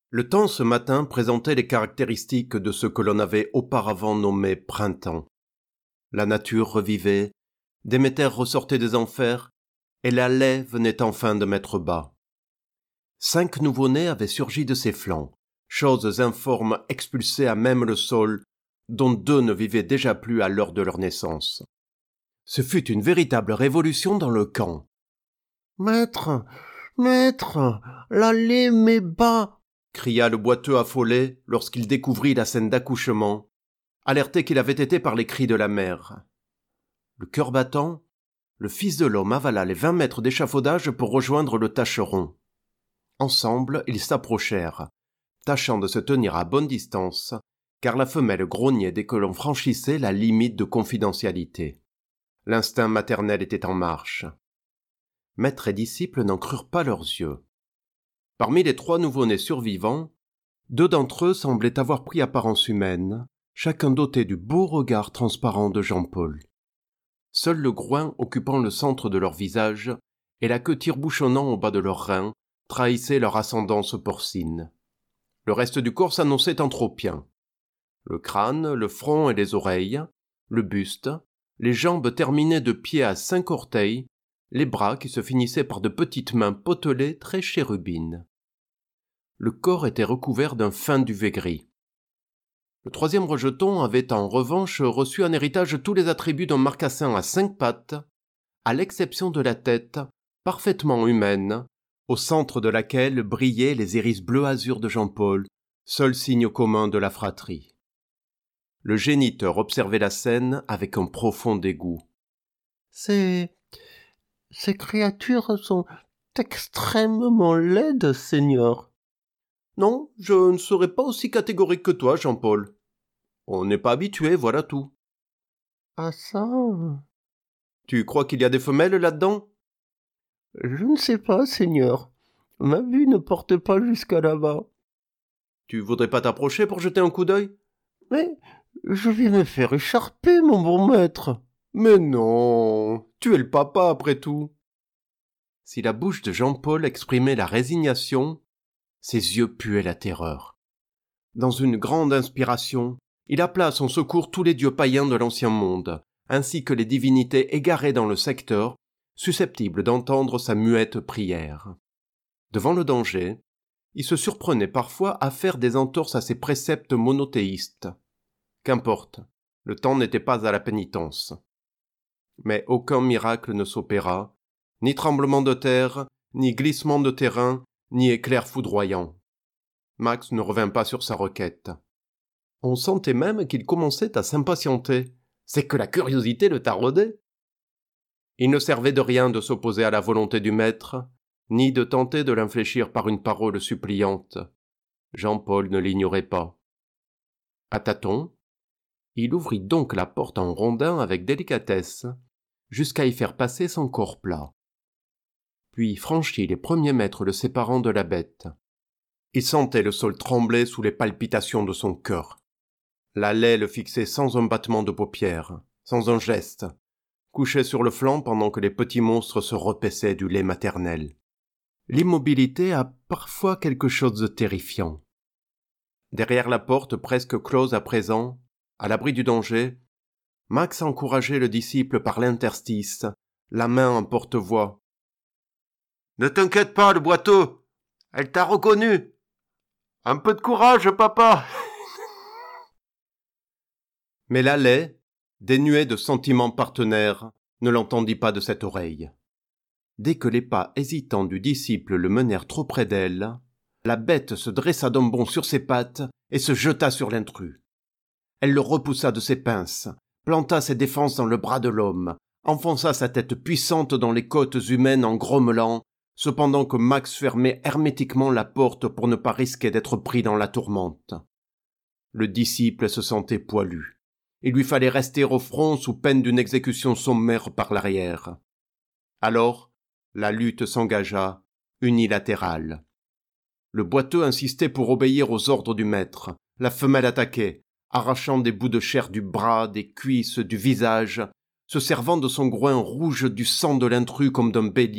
Le temps ce matin présentait les caractéristiques de ce que l'on avait auparavant nommé printemps. La nature revivait, Déméter ressortait des enfers, et la laie venait enfin de mettre bas. 5 nouveau-nés avaient surgi de ses flancs, choses informes expulsées à même le sol, dont 2 ne vivaient déjà plus à l'heure de leur naissance. Ce fut une véritable révolution dans le camp. « Maître, la laie m'est bas !» cria le boiteux affolé lorsqu'il découvrit la scène d'accouchement, alerté qu'il avait été par les cris de la mère. Le cœur battant, le fils de l'homme avala les 20 mètres d'échafaudage pour rejoindre le tâcheron. Ensemble, ils s'approchèrent, tâchant de se tenir à bonne distance, car la femelle grognait dès que l'on franchissait la limite de confidentialité. L'instinct maternel était en marche. Maître et disciple n'en crurent pas leurs yeux. Parmi les 3 nouveau-nés survivants, 2 d'entre eux semblaient avoir pris apparence humaine, chacun doté du beau regard transparent de Jean-Paul. Seul le groin occupant le centre de leur visage et la queue tire-bouchonnant au bas de leurs reins trahissaient leur ascendance porcine. Le reste du corps s'annonçait anthropien. Le crâne, le front et les oreilles, le buste, les jambes terminées de pieds à 5 orteils, les bras qui se finissaient par de petites mains potelées très chérubines. Le corps était recouvert d'un fin duvet gris. Le 3e rejeton avait en revanche reçu en héritage tous les attributs d'un marcassin à 5 pattes, à l'exception de la tête, parfaitement humaine, au centre de laquelle brillaient les iris bleu-azur de Jean-Paul, seul signe commun de la fratrie. Le géniteur observait la scène avec un profond dégoût. Ces créatures sont extrêmement laides, Seigneur. Non, je ne serai pas aussi catégorique que toi, Jean-Paul. On n'est pas habitué, voilà tout. Ah ça... Tu crois qu'il y a des femelles là-dedans ? Je ne sais pas, Seigneur. Ma vue ne porte pas jusqu'à là-bas. Tu voudrais pas t'approcher pour jeter un coup d'œil ? Mais je vais me faire écharper, mon bon maître. Mais non, tu es le papa après tout. Si la bouche de Jean-Paul exprimait la résignation, ses yeux puaient la terreur. Dans une grande inspiration, il appela à son secours tous les dieux païens de l'ancien monde, ainsi que les divinités égarées dans le secteur, susceptibles d'entendre sa muette prière. Devant le danger, il se surprenait parfois à faire des entorses à ses préceptes monothéistes. Qu'importe, le temps n'était pas à la pénitence. Mais aucun miracle ne s'opéra, ni tremblement de terre, ni glissement de terrain, ni éclair foudroyant. Max ne revint pas sur sa requête. On sentait même qu'il commençait à s'impatienter. C'est que la curiosité le taraudait. Il ne servait de rien de s'opposer à la volonté du maître, ni de tenter de l'infléchir par une parole suppliante. Jean-Paul ne l'ignorait pas. À tâtons, il ouvrit donc la porte en rondin avec délicatesse, jusqu'à y faire passer son corps plat. Puis franchit les premiers mètres le séparant de la bête. Il sentait le sol trembler sous les palpitations de son cœur. La laie le fixait sans un battement de paupières, sans un geste, couché sur le flanc pendant que les petits monstres se repaissaient du lait maternel. L'immobilité a parfois quelque chose de terrifiant. Derrière la porte presque close à présent, à l'abri du danger, Max encourageait le disciple par l'interstice, la main en porte-voix. « Ne t'inquiète pas, le boiteux, elle t'a reconnu. Un peu de courage, papa !» Mais la laie, dénuée de sentiments partenaires, ne l'entendit pas de cette oreille. Dès que les pas hésitants du disciple le menèrent trop près d'elle, la bête se dressa d'un bond sur ses pattes et se jeta sur l'intrus. Elle le repoussa de ses pinces, planta ses défenses dans le bras de l'homme, enfonça sa tête puissante dans les côtes humaines en grommelant, cependant que Max fermait hermétiquement la porte pour ne pas risquer d'être pris dans la tourmente. Le disciple se sentait poilu. Il lui fallait rester au front sous peine d'une exécution sommaire par l'arrière. Alors, la lutte s'engagea, unilatérale. Le boiteux insistait pour obéir aux ordres du maître. La femelle attaquait, arrachant des bouts de chair du bras, des cuisses, du visage, se servant de son groin rouge du sang de l'intrus comme d'un bélier,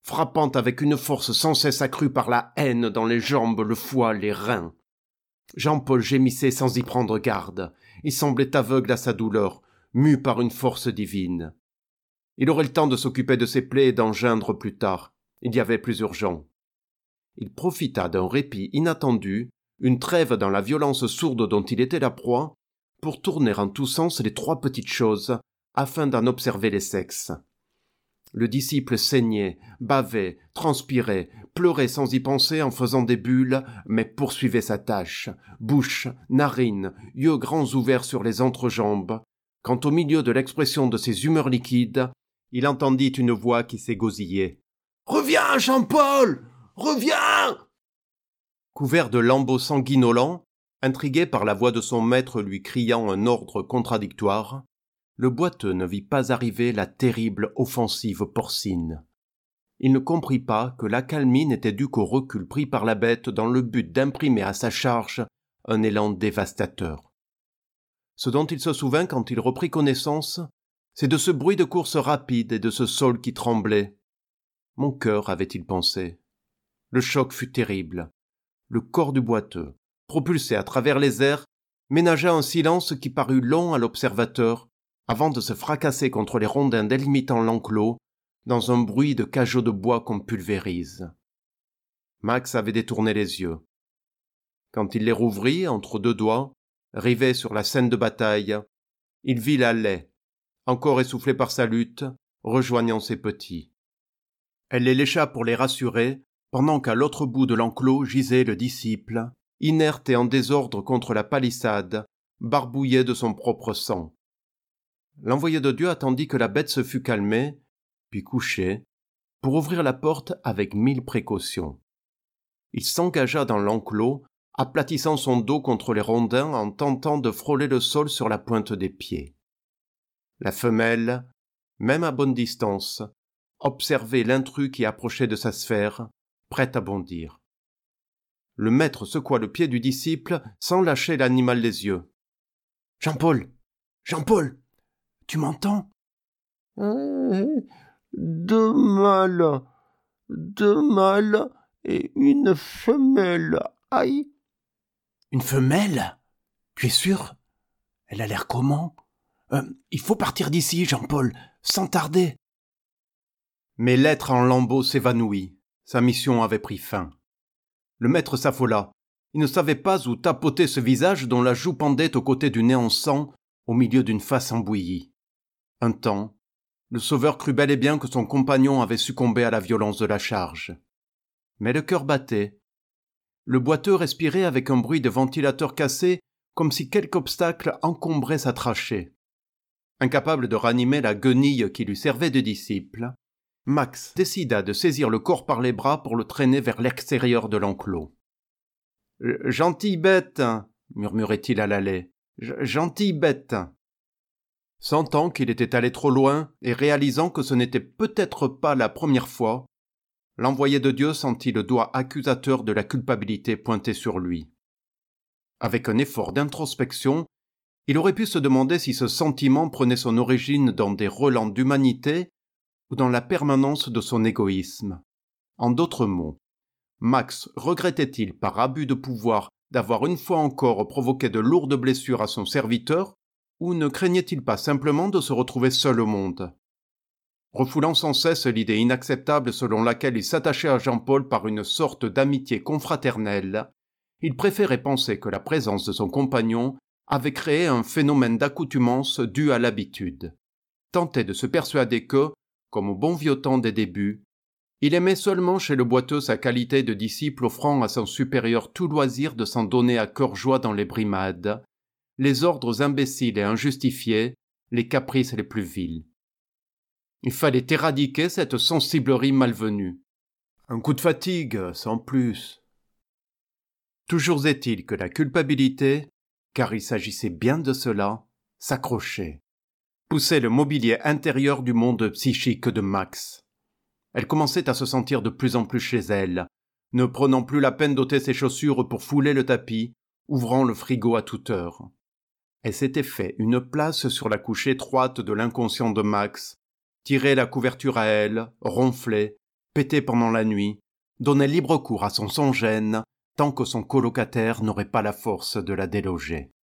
frappant avec une force sans cesse accrue par la haine dans les jambes, le foie, les reins. Jean-Paul gémissait sans y prendre garde. Il semblait aveugle à sa douleur, mu par une force divine. Il aurait le temps de s'occuper de ses plaies et d'en geindre plus tard. Il y avait plus urgent. Il profita d'un répit inattendu, une trêve dans la violence sourde dont il était la proie, pour tourner en tous sens les trois petites choses, afin d'en observer les sexes. Le disciple saignait, bavait, transpirait, pleurait sans y penser en faisant des bulles, mais poursuivait sa tâche, bouche, narines, yeux grands ouverts sur les entrejambes, quand au milieu de l'expression de ses humeurs liquides, il entendit une voix qui s'égosillait. « Reviens, Jean-Paul! Reviens !» Couvert de lambeaux sanguinolents, intrigué par la voix de son maître lui criant un ordre contradictoire, le boiteux ne vit pas arriver la terrible offensive porcine. Il ne comprit pas que l'accalmie n'était due qu'au recul pris par la bête dans le but d'imprimer à sa charge un élan dévastateur. Ce dont il se souvint quand il reprit connaissance, c'est de ce bruit de course rapide et de ce sol qui tremblait. Mon cœur, avait-il pensé. Le choc fut terrible. Le corps du boiteux, propulsé à travers les airs, ménagea un silence qui parut long à l'observateur, avant de se fracasser contre les rondins délimitant l'enclos, dans un bruit de cageots de bois qu'on pulvérise. Max avait détourné les yeux. Quand il les rouvrit entre deux doigts, rivé sur la scène de bataille, il vit la Laie, encore essoufflée par sa lutte, rejoignant ses petits. Elle les lécha pour les rassurer, pendant qu'à l'autre bout de l'enclos gisait le disciple, inerte et en désordre contre la palissade, barbouillé de son propre sang. L'envoyé de Dieu attendit que la bête se fût calmée, puis couchée, pour ouvrir la porte avec 1000 précautions. Il s'engagea dans l'enclos, aplatissant son dos contre les rondins en tentant de frôler le sol sur la pointe des pieds. La femelle, même à bonne distance, observait l'intrus qui approchait de sa sphère, prête à bondir. Le maître secoua le pied du disciple sans lâcher l'animal des yeux. « Jean-Paul, Jean-Paul, tu m'entends ?» Deux mâles et une femelle. Aïe. Une femelle? Tu es sûr? Elle a l'air comment? Il faut partir d'ici, Jean-Paul, sans tarder. Mais l'être en lambeaux s'évanouit. Sa mission avait pris fin. Le maître s'affola. Il ne savait pas où tapoter ce visage dont la joue pendait au côté du nez en sang, au milieu d'une face embouillie. Un temps, le sauveur crut bel et bien que son compagnon avait succombé à la violence de la charge. Mais le cœur battait. Le boiteux respirait avec un bruit de ventilateur cassé, comme si quelque obstacle encombrait sa trachée. Incapable de ranimer la guenille qui lui servait de disciple, Max décida de saisir le corps par les bras pour le traîner vers l'extérieur de l'enclos. « Gentille bête !» murmurait-il à la Laie. « Gentille bête !» Sentant qu'il était allé trop loin et réalisant que ce n'était peut-être pas la première fois, l'envoyé de Dieu sentit le doigt accusateur de la culpabilité pointer sur lui. Avec un effort d'introspection, il aurait pu se demander si ce sentiment prenait son origine dans des relents d'humanité ou dans la permanence de son égoïsme. En d'autres mots, Max regrettait-il par abus de pouvoir d'avoir une fois encore provoqué de lourdes blessures à son serviteur, ou ne craignait-il pas simplement de se retrouver seul au monde? Refoulant sans cesse l'idée inacceptable selon laquelle il s'attachait à Jean-Paul par une sorte d'amitié confraternelle, il préférait penser que la présence de son compagnon avait créé un phénomène d'accoutumance dû à l'habitude. Tentait de se persuader que, comme au bon vieux temps des débuts, il aimait seulement chez le boiteux sa qualité de disciple offrant à son supérieur tout loisir de s'en donner à cœur joie dans les brimades, les ordres imbéciles et injustifiés, les caprices les plus vils. Il fallait éradiquer cette sensiblerie malvenue. Un coup de fatigue, sans plus. Toujours est-il que la culpabilité, car il s'agissait bien de cela, s'accrochait, poussait le mobilier intérieur du monde psychique de Max. Elle commençait à se sentir de plus en plus chez elle, ne prenant plus la peine d'ôter ses chaussures pour fouler le tapis, ouvrant le frigo à toute heure. Elle s'était fait une place sur la couche étroite de l'inconscient de Max, tirait la couverture à elle, ronflait, pétait pendant la nuit, donnait libre cours à son sans-gêne, tant que son colocataire n'aurait pas la force de la déloger.